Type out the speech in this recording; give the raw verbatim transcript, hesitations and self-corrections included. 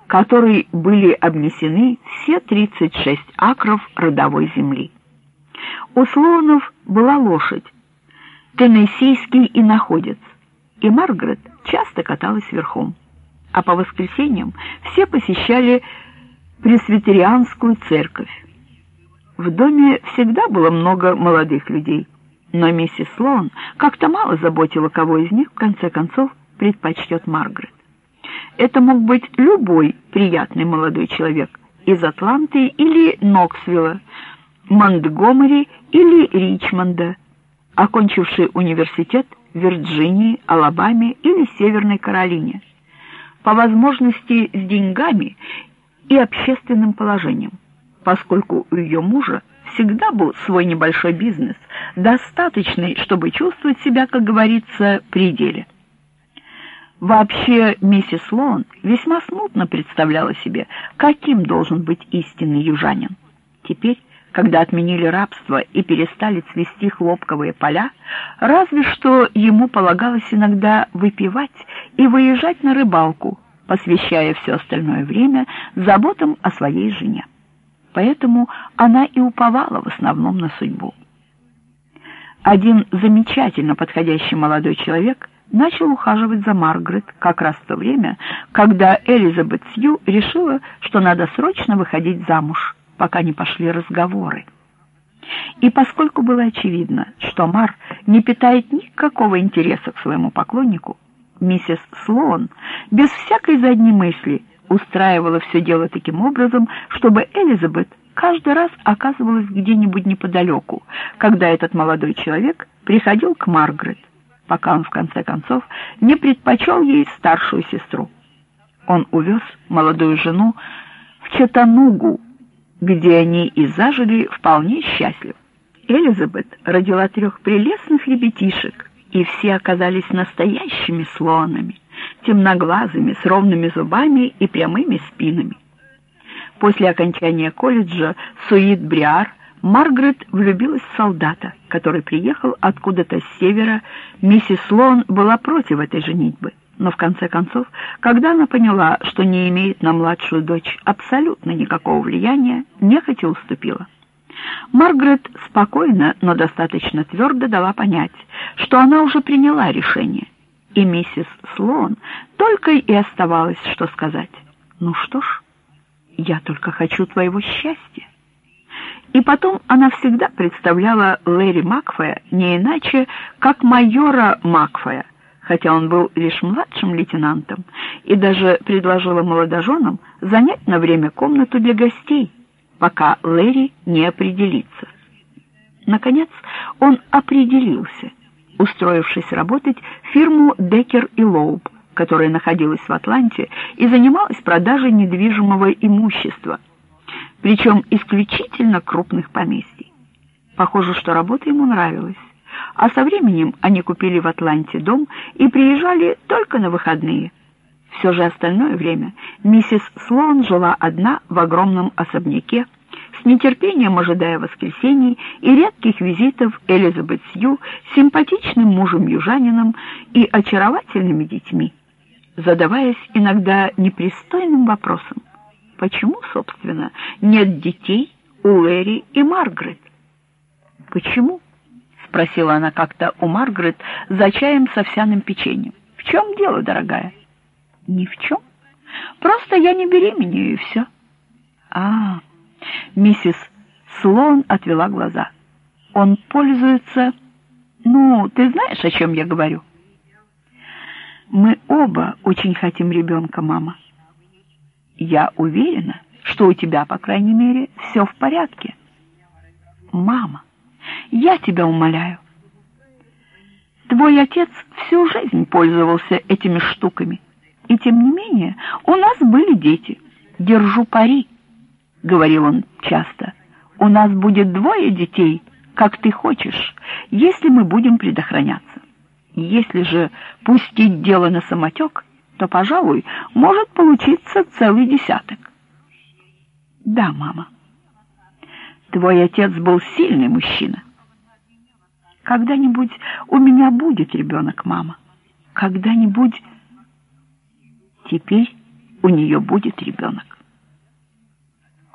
которой были обнесены все тридцать шесть акров родовой земли. У Слоанов была лошадь, теннессийский иноходец, и Маргарет часто каталась верхом, а по воскресеньям все посещали пресвитерианскую церковь. В доме всегда было много молодых людей, но миссис Слоан как-то мало заботила, кого из них, в конце концов, предпочтет Маргарет. Это мог быть любой приятный молодой человек из Атланты или Ноксвилла, Монтгомери или Ричмонда, окончивший университет в Вирджинии, Алабаме или Северной Каролине, по возможности с деньгами и общественным положением, поскольку у ее мужа всегда был свой небольшой бизнес, достаточный, чтобы чувствовать себя, как говорится, при деле. Вообще, миссис Слоан весьма смутно представляла себе, каким должен быть истинный южанин. Теперь, когда отменили рабство и перестали цвести хлопковые поля, разве что ему полагалось иногда выпивать и выезжать на рыбалку, посвящая все остальное время заботам о своей жене. Поэтому она и уповала в основном на судьбу. Один замечательно подходящий молодой человек начал ухаживать за Маргарет как раз в то время, когда Элизабет Сью решила, что надо срочно выходить замуж, пока не пошли разговоры. И поскольку было очевидно, что Мар не питает никакого интереса к своему поклоннику, миссис Слоан без всякой задней мысли устраивала все дело таким образом, чтобы Элизабет каждый раз оказывалась где-нибудь неподалеку, когда этот молодой человек приходил к Маргарет, пока он в конце концов не предпочел ей старшую сестру. Он увез молодую жену в Чаттанугу, где они и зажили вполне счастливо. Элизабет родила трех прелестных ребятишек, и все оказались настоящими Слоанами, темноглазыми, с ровными зубами и прямыми спинами. После окончания колледжа Суит-Бриар Маргарет влюбилась в солдата, который приехал откуда-то с севера. Миссис Слоан была против этой женитьбы, но в конце концов, когда она поняла, что не имеет на младшую дочь абсолютно никакого влияния, нехотя уступила. Маргарет спокойно, но достаточно твердо дала понять, что она уже приняла решение, и миссис Слоан только и оставалось, что сказать: «Ну что ж, я только хочу твоего счастья». И потом она всегда представляла Лэри Макфея не иначе, как майора Макфея, хотя он был лишь младшим лейтенантом, и даже предложила молодоженам занять на время комнату для гостей, пока Лэри не определится. Наконец он определился, устроившись работать в фирму Деккер и Лоуб, которая находилась в Атланте и занималась продажей недвижимого имущества, причем исключительно крупных поместий. Похоже, что работа ему нравилась, а со временем они купили в Атланте дом и приезжали только на выходные. Все же остальное время миссис Слоан жила одна в огромном особняке, с нетерпением ожидая воскресений и редких визитов Элизабет Сью с симпатичным мужем-южанином и очаровательными детьми, задаваясь иногда непристойным вопросом: почему, собственно, нет детей у Лэри и Маргарет? «Почему?» — спросила она как-то у Маргарет за чаем с овсяным печеньем. «В чем дело, дорогая?» «Ни в чем. Просто я не беременею, и все». «А, миссис Слоан отвела глаза. Он пользуется... Ну, ты знаешь, о чем я говорю?» «Мы оба очень хотим ребенка, мама». «Я уверена, что у тебя, по крайней мере, все в порядке». «Мама, я тебя умоляю. Твой отец всю жизнь пользовался этими штуками, и тем не менее у нас были дети. Держу пари, — говорил он часто, — у нас будет двое детей, как ты хочешь, если мы будем предохраняться. Если же пустить дело на самотек, то, пожалуй, может получиться целый десяток». «Да, мама. Твой отец был сильный мужчина. Когда-нибудь у меня будет ребенок, мама. Когда-нибудь...» Теперь у нее будет ребенок.